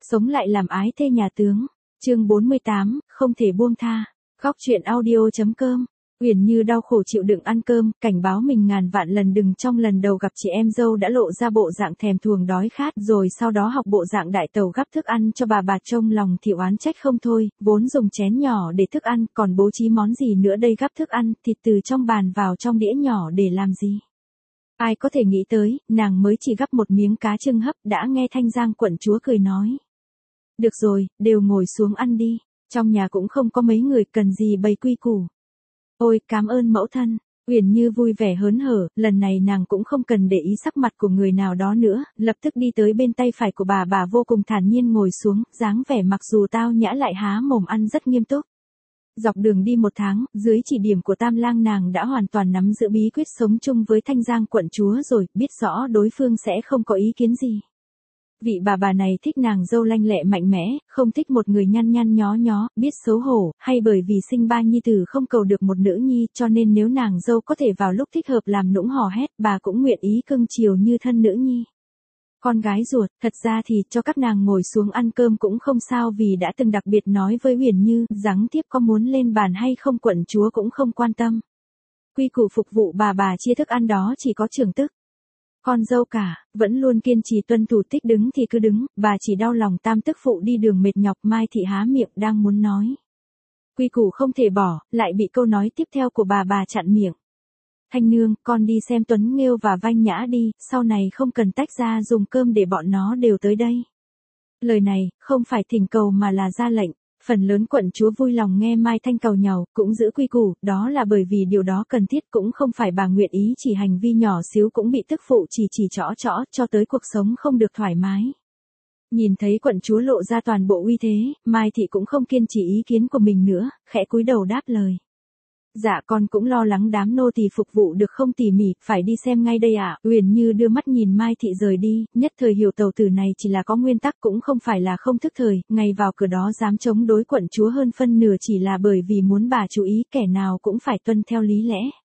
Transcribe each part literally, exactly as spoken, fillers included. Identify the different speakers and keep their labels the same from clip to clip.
Speaker 1: sống lại làm ái thê nhà tướng. Chương bốn mươi tám, không thể buông tha. Góc truyện audio.com. Uyển Như đau khổ chịu đựng ăn cơm, cảnh báo mình ngàn vạn lần đừng trong lần đầu gặp chị em dâu đã lộ ra bộ dạng thèm thuồng đói khát, rồi sau đó học bộ dạng đại tàu gắp thức ăn cho bà bà, trông lòng thì oán trách không thôi, vốn dùng chén nhỏ để thức ăn, còn bố trí món gì nữa đây, gắp thức ăn, thịt từ trong bàn vào trong đĩa nhỏ để làm gì? Ai có thể nghĩ tới, nàng mới chỉ gắp một miếng cá trưng hấp đã nghe Thanh Giang quận chúa cười nói. Được rồi, đều ngồi xuống ăn đi, trong nhà cũng không có mấy người, cần gì bày quy củ. Ôi, cảm ơn mẫu thân. Uyển Như vui vẻ hớn hở, lần này nàng cũng không cần để ý sắc mặt của người nào đó nữa, lập tức đi tới bên tay phải của bà bà vô cùng thản nhiên ngồi xuống, dáng vẻ mặc dù tao nhã lại há mồm ăn rất nghiêm túc. Dọc đường đi một tháng, dưới chỉ điểm của Tam Lang nàng đã hoàn toàn nắm giữ bí quyết sống chung với Thanh Giang quận chúa rồi, biết rõ đối phương sẽ không có ý kiến gì. Vị bà bà này thích nàng dâu lanh lẹ mạnh mẽ, không thích một người nhăn nhăn nhó nhó, biết xấu hổ, hay bởi vì sinh ba nhi tử không cầu được một nữ nhi, cho nên nếu nàng dâu có thể vào lúc thích hợp làm nũng hò hét, bà cũng nguyện ý cưng chiều như thân nữ nhi. Con gái ruột, thật ra thì cho các nàng ngồi xuống ăn cơm cũng không sao, vì đã từng đặc biệt nói với Uyển Như, giáng tiếp có muốn lên bàn hay không quận chúa cũng không quan tâm. Quy củ phục vụ bà bà chia thức ăn đó chỉ có trưởng tức. Con dâu cả, vẫn luôn kiên trì tuân thủ, thích đứng thì cứ đứng, bà chỉ đau lòng tam tức phụ đi đường mệt nhọc. Mai Thị há miệng đang muốn nói. Quy củ không thể bỏ, lại bị câu nói tiếp theo của bà bà chặn miệng. Thanh nương, con đi xem Tuấn Nghêu và Vanh Nhã đi, sau này không cần tách ra dùng cơm để bọn nó đều tới đây. Lời này, không phải thỉnh cầu mà là ra lệnh. Phần lớn quận chúa vui lòng nghe Mai Thanh cầu nhàu, cũng giữ quy củ, đó là bởi vì điều đó cần thiết, cũng không phải bà nguyện ý, chỉ hành vi nhỏ xíu cũng bị tức phụ chỉ chỉ trõ trõ, cho tới cuộc sống không được thoải mái. Nhìn thấy quận chúa lộ ra toàn bộ uy thế, Mai Thị cũng không kiên trì ý kiến của mình nữa, khẽ cúi đầu đáp lời. Dạ con cũng lo lắng đám nô tỳ phục vụ được không tỉ mỉ, phải đi xem ngay đây ạ. À. Uyển Như đưa mắt nhìn Mai Thị rời đi, nhất thời hiểu tàu tử này chỉ là có nguyên tắc, cũng không phải là không thức thời, ngày vào cửa đó dám chống đối quận chúa hơn phân nửa chỉ là bởi vì muốn bà chú ý, kẻ nào cũng phải tuân theo lý lẽ.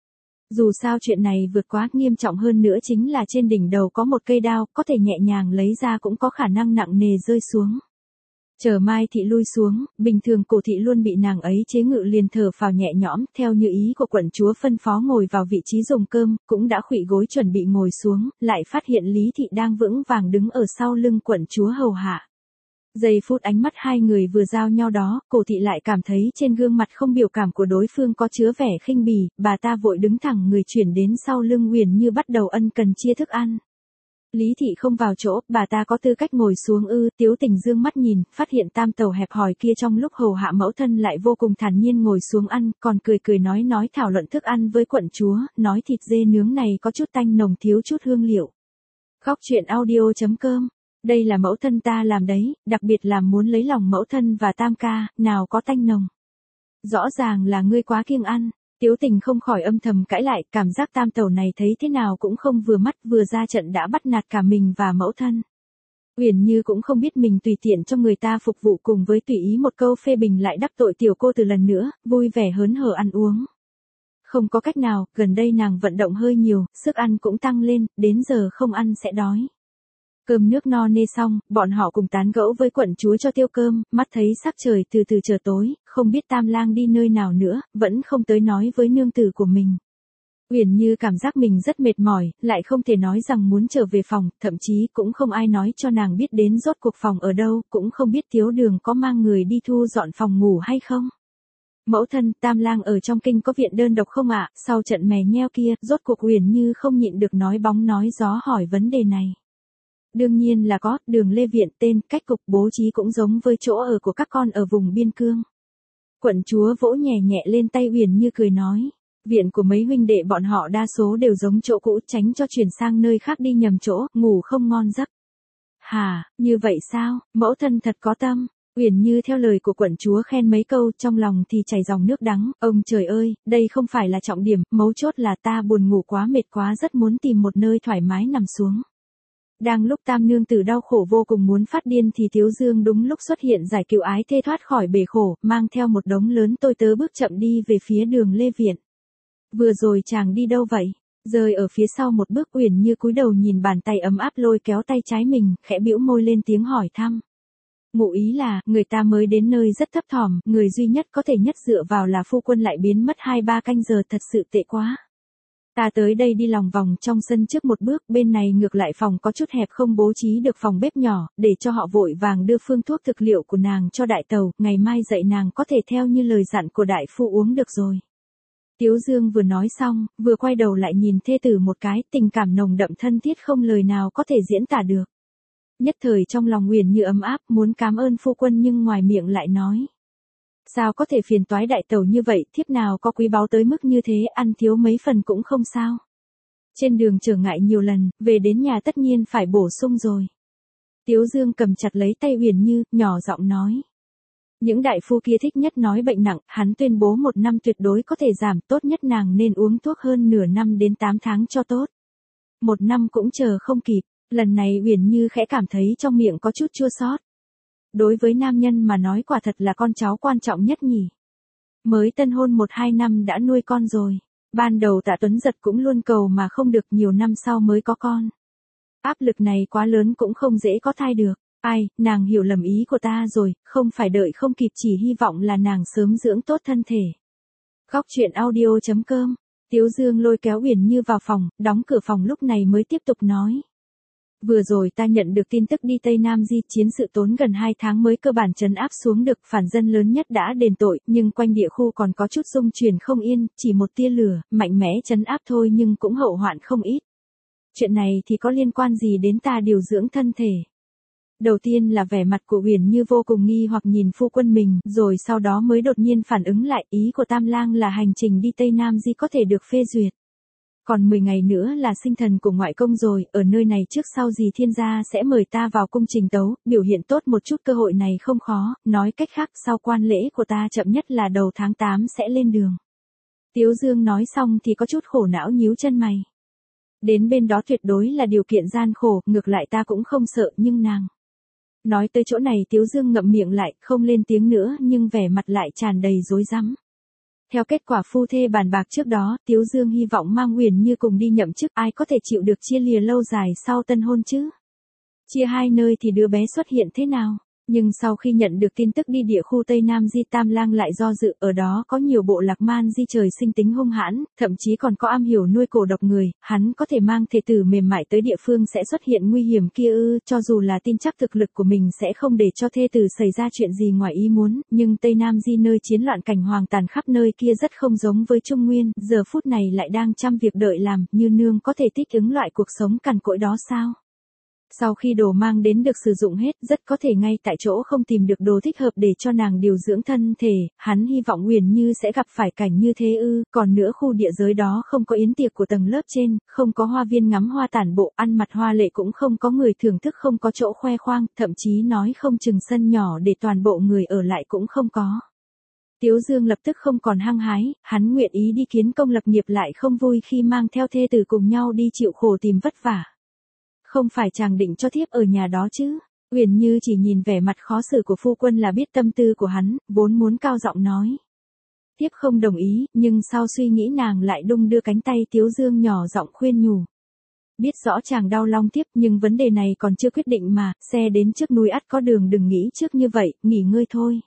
Speaker 1: Dù sao chuyện này vượt quá, nghiêm trọng hơn nữa chính là trên đỉnh đầu có một cây đao, có thể nhẹ nhàng lấy ra cũng có khả năng nặng nề rơi xuống. Chờ Mai Thị lui xuống, bình thường Cổ Thị luôn bị nàng ấy chế ngự liền thở phào nhẹ nhõm, theo như ý của quận chúa phân phó ngồi vào vị trí dùng cơm, cũng đã khuỵu gối chuẩn bị ngồi xuống, lại phát hiện Lý Thị đang vững vàng đứng ở sau lưng quận chúa hầu hạ. Giây phút ánh mắt hai người vừa giao nhau đó, Cổ Thị lại cảm thấy trên gương mặt không biểu cảm của đối phương có chứa vẻ khinh bỉ, bà ta vội đứng thẳng người chuyển đến sau lưng Uyển Như bắt đầu ân cần chia thức ăn. Lý Thị không vào chỗ, bà ta có tư cách ngồi xuống ư? Tiếu Tình dương mắt nhìn, phát hiện tam tàu hẹp hòi kia trong lúc hầu hạ mẫu thân lại vô cùng thản nhiên ngồi xuống ăn, còn cười cười nói nói thảo luận thức ăn với quận chúa, nói thịt dê nướng này có chút tanh nồng thiếu chút hương liệu. Góc truyện audio.com. Đây là mẫu thân ta làm đấy, đặc biệt là muốn lấy lòng mẫu thân và tam ca, nào có tanh nồng. Rõ ràng là ngươi quá kiêng ăn. Tiếu Tình không khỏi âm thầm cãi lại, cảm giác tam tẩu này thấy thế nào cũng không vừa mắt, vừa ra trận đã bắt nạt cả mình và mẫu thân. Uyển Như cũng không biết mình tùy tiện cho người ta phục vụ, cùng với tùy ý một câu phê bình lại đắc tội tiểu cô từ lần nữa, vui vẻ hớn hở ăn uống. Không có cách nào, gần đây nàng vận động hơi nhiều, sức ăn cũng tăng lên, đến giờ không ăn sẽ đói. Cơm nước no nê xong, bọn họ cùng tán gẫu với quận chúa cho tiêu cơm, mắt thấy sắc trời từ từ trở tối, không biết Tam Lang đi nơi nào nữa, vẫn không tới nói với nương tử của mình. Uyển Như cảm giác mình rất mệt mỏi, lại không thể nói rằng muốn trở về phòng, thậm chí cũng không ai nói cho nàng biết đến rốt cuộc phòng ở đâu, cũng không biết Tiếu Đường có mang người đi thu dọn phòng ngủ hay không. Mẫu thân, Tam Lang ở trong kinh có viện đơn độc không ạ? Sau trận mè nheo kia, rốt cuộc Uyển Như không nhịn được nói bóng nói gió hỏi vấn đề này. Đương nhiên là có, Đường Lê Viện, tên, cách cục, bố trí cũng giống với chỗ ở của các con ở vùng biên cương. Quận chúa vỗ nhẹ nhẹ lên tay Uyển Như cười nói, viện của mấy huynh đệ bọn họ đa số đều giống chỗ cũ, tránh cho chuyển sang nơi khác đi nhầm chỗ, ngủ không ngon giấc. Hà, như vậy sao, mẫu thân thật có tâm. Uyển Như theo lời của quận chúa khen mấy câu, trong lòng thì chảy dòng nước đắng, ông trời ơi, đây không phải là trọng điểm, mấu chốt là ta buồn ngủ quá, mệt quá, rất muốn tìm một nơi thoải mái nằm xuống. Đang lúc tam nương tử đau khổ vô cùng muốn phát điên thì Tiếu Dương đúng lúc xuất hiện giải cứu ái thê thoát khỏi bể khổ, mang theo một đống lớn tôi tớ bước chậm đi về phía Đường Lê Viện. Vừa rồi chàng đi đâu vậy? Rơi ở phía sau một bước, Uyển Như cúi đầu nhìn bàn tay ấm áp lôi kéo tay trái mình, khẽ bĩu môi lên tiếng hỏi thăm. Ngụ ý là, người ta mới đến nơi rất thấp thỏm, người duy nhất có thể nhất dựa vào là phu quân lại biến mất hai ba canh giờ, thật sự tệ quá. Ta tới đây đi lòng vòng trong sân trước một bước, bên này ngược lại phòng có chút hẹp không bố trí được phòng bếp nhỏ, để cho họ vội vàng đưa phương thuốc thực liệu của nàng cho đại tàu, ngày mai dậy nàng có thể theo như lời dặn của đại phu uống được rồi. Tiếu Dương vừa nói xong, vừa quay đầu lại nhìn thê tử một cái, tình cảm nồng đậm thân thiết không lời nào có thể diễn tả được. Nhất thời trong lòng Uyển Như ấm áp, muốn cảm ơn phu quân nhưng ngoài miệng lại nói. Sao có thể phiền toái đại tẩu như vậy, thiếp nào có quý báu tới mức như thế, ăn thiếu mấy phần cũng không sao. Trên đường trở ngại nhiều lần, về đến nhà tất nhiên phải bổ sung rồi. Tiếu Dương cầm chặt lấy tay Uyển Như, nhỏ giọng nói. Những đại phu kia thích nhất nói bệnh nặng, hắn tuyên bố một năm tuyệt đối có thể giảm, tốt nhất nàng nên uống thuốc hơn nửa năm đến tám tháng cho tốt. Một năm cũng chờ không kịp, lần này Uyển Như khẽ cảm thấy trong miệng có chút chua xót. Đối với nam nhân mà nói quả thật là con cháu quan trọng nhất nhỉ. Mới tân hôn một hai năm đã nuôi con rồi. Ban đầu Tạ Tuấn Giật cũng luôn cầu mà không được, nhiều năm sau mới có con. Áp lực này quá lớn cũng không dễ có thai được. Ai, nàng hiểu lầm ý của ta rồi, không phải đợi không kịp, chỉ hy vọng là nàng sớm dưỡng tốt thân thể. Góc truyện audio chấm com. Tiếu Dương lôi kéo Uyển Như vào phòng, đóng cửa phòng lúc này mới tiếp tục nói. Vừa rồi ta nhận được tin tức đi Tây Nam Di, chiến sự tốn gần hai tháng mới cơ bản trấn áp xuống được, phản dân lớn nhất đã đền tội, nhưng quanh địa khu còn có chút rung chuyển không yên, chỉ một tia lửa, mạnh mẽ trấn áp thôi nhưng cũng hậu hoạn không ít. Chuyện này thì có liên quan gì đến ta điều dưỡng thân thể? Đầu tiên là vẻ mặt của Uyển Như vô cùng nghi hoặc nhìn phu quân mình, rồi sau đó mới đột nhiên phản ứng lại, ý của Tam Lang là hành trình đi Tây Nam Di có thể được phê duyệt. Còn mười ngày nữa là sinh thần của ngoại công rồi, ở nơi này trước sau gì thiên gia sẽ mời ta vào cung trình tấu, biểu hiện tốt một chút cơ hội này không khó, nói cách khác sau quan lễ của ta chậm nhất là đầu tháng tám sẽ lên đường. Tiếu Dương nói xong thì có chút khổ não nhíu chân mày. Đến bên đó tuyệt đối là điều kiện gian khổ, ngược lại ta cũng không sợ nhưng nàng. Nói tới chỗ này Tiếu Dương ngậm miệng lại, không lên tiếng nữa nhưng vẻ mặt lại tràn đầy rối rắm. Theo kết quả phu thê bàn bạc trước đó, Tiếu Dương hy vọng mang Uyển Như cùng đi nhậm chức, ai có thể chịu được chia lìa lâu dài sau tân hôn chứ? Chia hai nơi thì đứa bé xuất hiện thế nào? Nhưng sau khi nhận được tin tức đi địa khu Tây Nam Di, Tam Lang lại do dự, ở đó có nhiều bộ lạc man di trời sinh tính hung hãn, thậm chí còn có am hiểu nuôi cổ độc người, hắn có thể mang thể tử mềm mại tới địa phương sẽ xuất hiện nguy hiểm kia ư, cho dù là tin chắc thực lực của mình sẽ không để cho thê tử xảy ra chuyện gì ngoài ý muốn, nhưng Tây Nam Di nơi chiến loạn cảnh hoàng tàn khắp nơi kia rất không giống với Trung Nguyên, giờ phút này lại đang trăm việc đợi làm, Như nương có thể thích ứng loại cuộc sống cằn cỗi đó sao? Sau khi đồ mang đến được sử dụng hết, rất có thể ngay tại chỗ không tìm được đồ thích hợp để cho nàng điều dưỡng thân thể, hắn hy vọng Uyển Như sẽ gặp phải cảnh như thế ư, còn nữa khu địa giới đó không có yến tiệc của tầng lớp trên, không có hoa viên ngắm hoa tản bộ, ăn mặt hoa lệ cũng không có người thưởng thức, không có chỗ khoe khoang, thậm chí nói không chừng sân nhỏ để toàn bộ người ở lại cũng không có. Tiếu Dương lập tức không còn hăng hái, hắn nguyện ý đi kiến công lập nghiệp lại không vui khi mang theo thê tử cùng nhau đi chịu khổ tìm vất vả. Không phải chàng định cho thiếp ở nhà đó chứ? Uyển Như chỉ nhìn vẻ mặt khó xử của phu quân là biết tâm tư của hắn, vốn muốn cao giọng nói. Thiếp không đồng ý, nhưng sau suy nghĩ nàng lại đung đưa cánh tay Tiếu Dương nhỏ giọng khuyên nhủ. Biết rõ chàng đau lòng thiếp nhưng vấn đề này còn chưa quyết định mà, xe đến trước núi ắt có đường, đừng nghĩ trước như vậy, nghỉ ngơi thôi.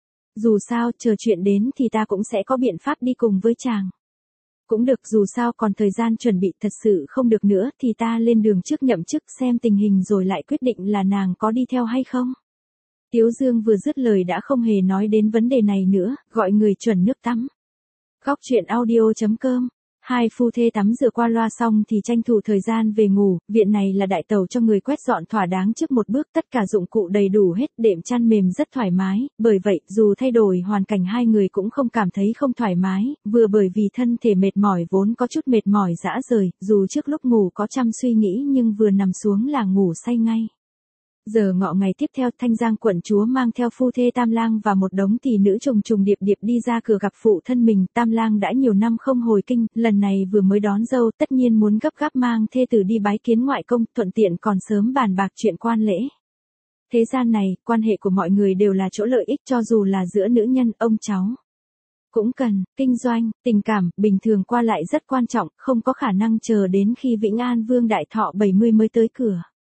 Speaker 1: Dù sao, chờ chuyện đến thì ta cũng sẽ có biện pháp đi cùng với chàng. Cũng được, dù sao còn thời gian chuẩn bị, thật sự không được nữa thì ta lên đường trước nhậm chức xem tình hình rồi lại quyết định là nàng có đi theo hay không. Tiếu Dương vừa dứt lời đã không hề nói đến vấn đề này nữa, gọi người chuẩn nước tắm. Góc truyện audio chấm com. Hai phu thê tắm rửa qua loa xong thì tranh thủ thời gian về ngủ, viện này là đại tàu cho người quét dọn thỏa đáng trước một bước, tất cả dụng cụ đầy đủ hết, đệm chăn mềm rất thoải mái, bởi vậy dù thay đổi hoàn cảnh hai người cũng không cảm thấy không thoải mái, vừa bởi vì thân thể mệt mỏi vốn có chút mệt mỏi rã rời, dù trước lúc ngủ có trăm suy nghĩ nhưng vừa nằm xuống là ngủ say ngay. Giờ ngọ ngày tiếp theo, Thanh Giang quận chúa mang theo phu thê Tam Lang và một đống tỷ nữ trùng trùng điệp điệp đi ra cửa gặp phụ thân mình. Tam Lang đã nhiều năm không hồi kinh, lần này vừa mới đón dâu, tất nhiên muốn gấp gáp mang thê tử đi bái kiến ngoại công, thuận tiện còn sớm bàn bạc chuyện quan lễ. Thế gian này, quan hệ của mọi người đều là chỗ lợi ích, cho dù là giữa nữ nhân, ông cháu. Cũng cần, kinh doanh, tình cảm, bình thường qua lại rất quan trọng, không có khả năng chờ đến khi Vĩnh An Vương đại thọ bảy mươi mới tới cửa.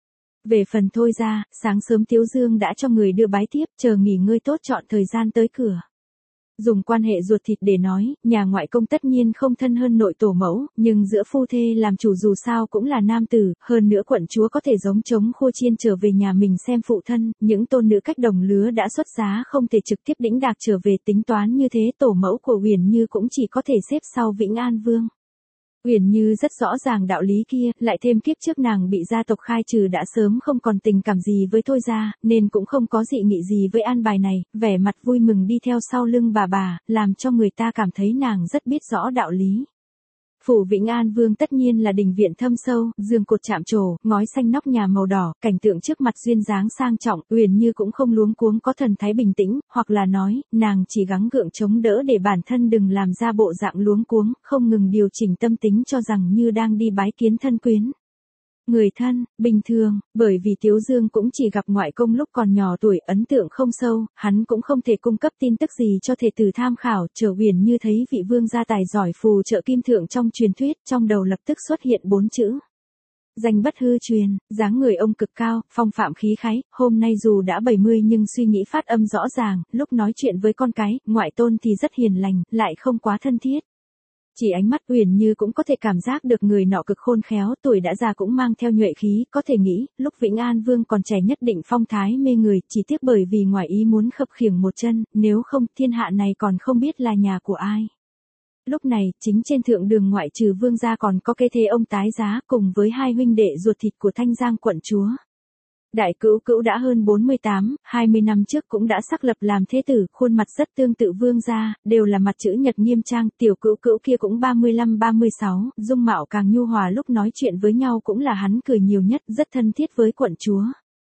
Speaker 1: Về phần Thôi ra, sáng sớm Tiếu Dương đã cho người đưa bái tiếp, chờ nghỉ ngơi tốt chọn thời gian tới cửa. Dùng quan hệ ruột thịt để nói, nhà ngoại công tất nhiên không thân hơn nội tổ mẫu, nhưng giữa phu thê làm chủ dù sao cũng là nam tử, hơn nữa quận chúa có thể giống trống khô chiên trở về nhà mình xem phụ thân, những tôn nữ cách đồng lứa đã xuất giá không thể trực tiếp đĩnh đạc trở về, tính toán như thế tổ mẫu của Uyển Như cũng chỉ có thể xếp sau Vĩnh An Vương. Uyển Như rất rõ ràng đạo lý kia, lại thêm kiếp trước nàng bị gia tộc khai trừ đã sớm không còn tình cảm gì với Thôi ra, nên cũng không có dị nghị gì với an bài này, vẻ mặt vui mừng đi theo sau lưng bà bà, làm cho người ta cảm thấy nàng rất biết rõ đạo lý. Phủ Vĩnh An Vương tất nhiên là đình viện thâm sâu, giường cột chạm trổ, ngói xanh nóc nhà màu đỏ, cảnh tượng trước mặt duyên dáng sang trọng, Uyển Như cũng không luống cuống có thần thái bình tĩnh, hoặc là nói, nàng chỉ gắng gượng chống đỡ để bản thân đừng làm ra bộ dạng luống cuống, không ngừng điều chỉnh tâm tính cho rằng như đang đi bái kiến thân quyến. Người thân, bình thường, bởi vì Tiếu Dương cũng chỉ gặp ngoại công lúc còn nhỏ tuổi, ấn tượng không sâu, hắn cũng không thể cung cấp tin tức gì cho thể tử tham khảo, chờ Uyển Như thấy vị vương gia tài giỏi phù trợ kim thượng trong truyền thuyết, trong đầu lập tức xuất hiện bốn chữ. Danh bất hư truyền, dáng người ông cực cao, phong phạm khí khái, hôm nay dù đã bảy mươi nhưng suy nghĩ phát âm rõ ràng, lúc nói chuyện với con cái, ngoại tôn thì rất hiền lành, lại không quá thân thiết. Chỉ ánh mắt Uyển Như cũng có thể cảm giác được người nọ cực khôn khéo, tuổi đã già cũng mang theo nhuệ khí, có thể nghĩ, lúc Vĩnh An Vương còn trẻ nhất định phong thái mê người, chỉ tiếc bởi vì ngoài ý muốn khập khiễng một chân, nếu không thiên hạ này còn không biết là nhà của ai. Lúc này, chính trên thượng đường ngoại trừ vương gia còn có kế thế ông tái giá, cùng với hai huynh đệ ruột thịt của Thanh Giang quận chúa. Đại cữu cữu đã hơn bốn mươi tám, hai mươi năm trước cũng đã xác lập làm thế tử, khuôn mặt rất tương tự vương gia, đều là mặt chữ nhật nghiêm trang, tiểu cữu cữu kia cũng ba mươi lăm ba mươi sáu, dung mạo càng nhu hòa, lúc nói chuyện với nhau cũng là hắn cười nhiều nhất, rất thân thiết với quận chúa.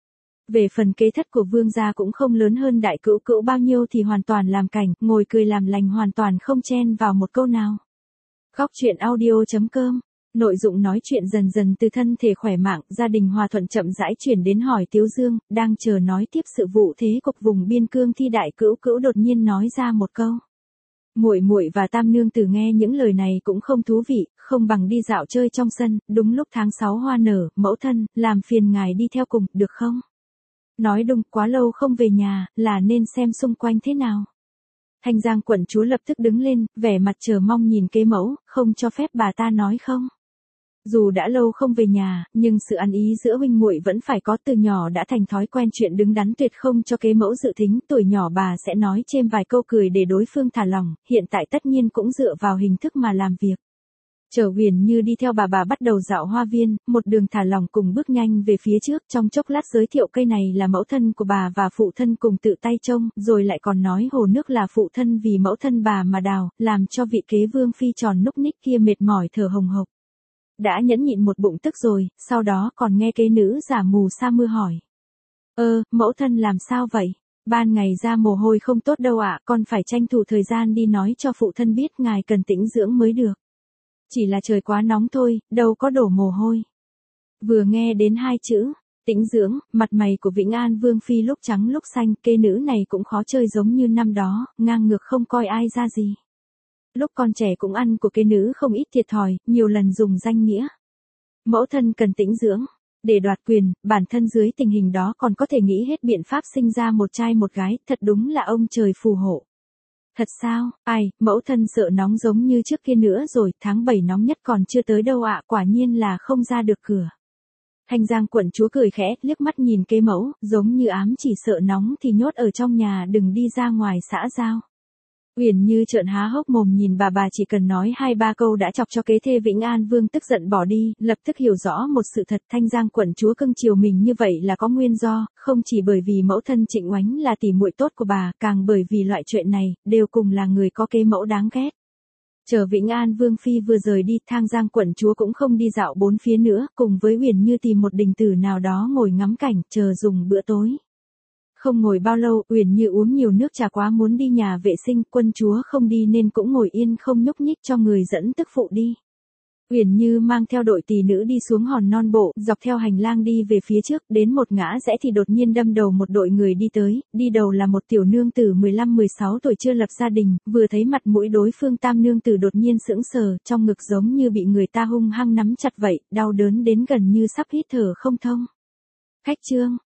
Speaker 1: Về phần kế thất của vương gia cũng không lớn hơn đại cữu cữu bao nhiêu thì hoàn toàn làm cảnh, ngồi cười làm lành hoàn toàn không chen vào một câu nào. Góc truyện audio chấm com. Nội dung nói chuyện dần dần từ thân thể khỏe mạnh, gia đình hòa thuận chậm rãi chuyển đến hỏi Tiếu Dương, đang chờ nói tiếp sự vụ thế cục vùng biên cương thi đại cữu cữu đột nhiên nói ra một câu. Muội muội và Tam nương tử nghe những lời này cũng không thú vị, không bằng đi dạo chơi trong sân, đúng lúc tháng sáu hoa nở, mẫu thân, làm phiền ngài đi theo cùng, được không? Nói đúng, quá lâu không về nhà, là nên xem xung quanh thế nào. Thanh Giang quận chúa lập tức đứng lên, vẻ mặt chờ mong nhìn kế mẫu, không cho phép bà ta nói không. Dù đã lâu không về nhà, nhưng sự ăn ý giữa huynh muội vẫn phải có, từ nhỏ đã thành thói quen chuyện đứng đắn tuyệt không cho kế mẫu dự thính, tuổi nhỏ bà sẽ nói chêm vài câu cười để đối phương thả lỏng, hiện tại tất nhiên cũng dựa vào hình thức mà làm việc. Chờ Uyển Như đi theo bà bà bắt đầu dạo hoa viên, một đường thả lỏng cùng bước nhanh về phía trước, trong chốc lát giới thiệu cây này là mẫu thân của bà và phụ thân cùng tự tay trông, rồi lại còn nói hồ nước là phụ thân vì mẫu thân bà mà đào, làm cho vị kế vương phi tròn núc ních kia mệt mỏi thở hồng hộc. Đã nhẫn nhịn một bụng tức rồi, sau đó còn nghe kế nữ giả mù sa mưa hỏi. Ơ, mẫu thân làm sao vậy? Ban ngày ra mồ hôi không tốt đâu ạ, con phải tranh thủ thời gian đi nói cho phụ thân biết ngài cần tĩnh dưỡng mới được. Chỉ là trời quá nóng thôi, đâu có đổ mồ hôi. Vừa nghe đến hai chữ, tĩnh dưỡng, mặt mày của Vĩnh An Vương phi lúc trắng lúc xanh, kế nữ này cũng khó chơi giống như năm đó, ngang ngược không coi ai ra gì. Lúc con trẻ cũng ăn của kế nữ không ít thiệt thòi, nhiều lần dùng danh nghĩa. Mẫu thân cần tĩnh dưỡng, để đoạt quyền, bản thân dưới tình hình đó còn có thể nghĩ hết biện pháp sinh ra một trai một gái, thật đúng là ông trời phù hộ. Thật sao, ai, mẫu thân sợ nóng giống như trước kia nữa rồi, tháng bảy nóng nhất còn chưa tới đâu ạ, quả nhiên là không ra được cửa. Thanh Giang quận chúa cười khẽ, liếc mắt nhìn kế mẫu, giống như ám chỉ sợ nóng thì nhốt ở trong nhà đừng đi ra ngoài xã giao. Uyển Như trợn há hốc mồm nhìn bà bà, chỉ cần nói hai ba câu đã chọc cho kế thê Vĩnh An Vương tức giận bỏ đi, lập tức hiểu rõ một sự thật, Thanh Giang quận chúa cưng chiều mình như vậy là có nguyên do, không chỉ bởi vì mẫu thân Trịnh Oánh là tỷ muội tốt của bà, càng bởi vì loại chuyện này, đều cùng là người có kế mẫu đáng ghét. Chờ Vĩnh An Vương phi vừa rời đi, Thanh Giang quận chúa cũng không đi dạo bốn phía nữa, cùng với Uyển Như tìm một đình tử nào đó ngồi ngắm cảnh, chờ dùng bữa tối. Không ngồi bao lâu, Uyển Như uống nhiều nước trà quá muốn đi nhà vệ sinh, quân chúa không đi nên cũng ngồi yên không nhúc nhích cho người dẫn tức phụ đi. Uyển Như mang theo đội tỳ nữ đi xuống hòn non bộ, dọc theo hành lang đi về phía trước, đến một ngã rẽ thì đột nhiên đâm đầu một đội người đi tới, đi đầu là một tiểu nương tử mười lăm mười sáu tuổi chưa lập gia đình, vừa thấy mặt mũi đối phương Tam nương tử đột nhiên sững sờ, trong ngực giống như bị người ta hung hăng nắm chặt vậy, đau đớn đến gần như sắp hít thở không thông. Khách chương.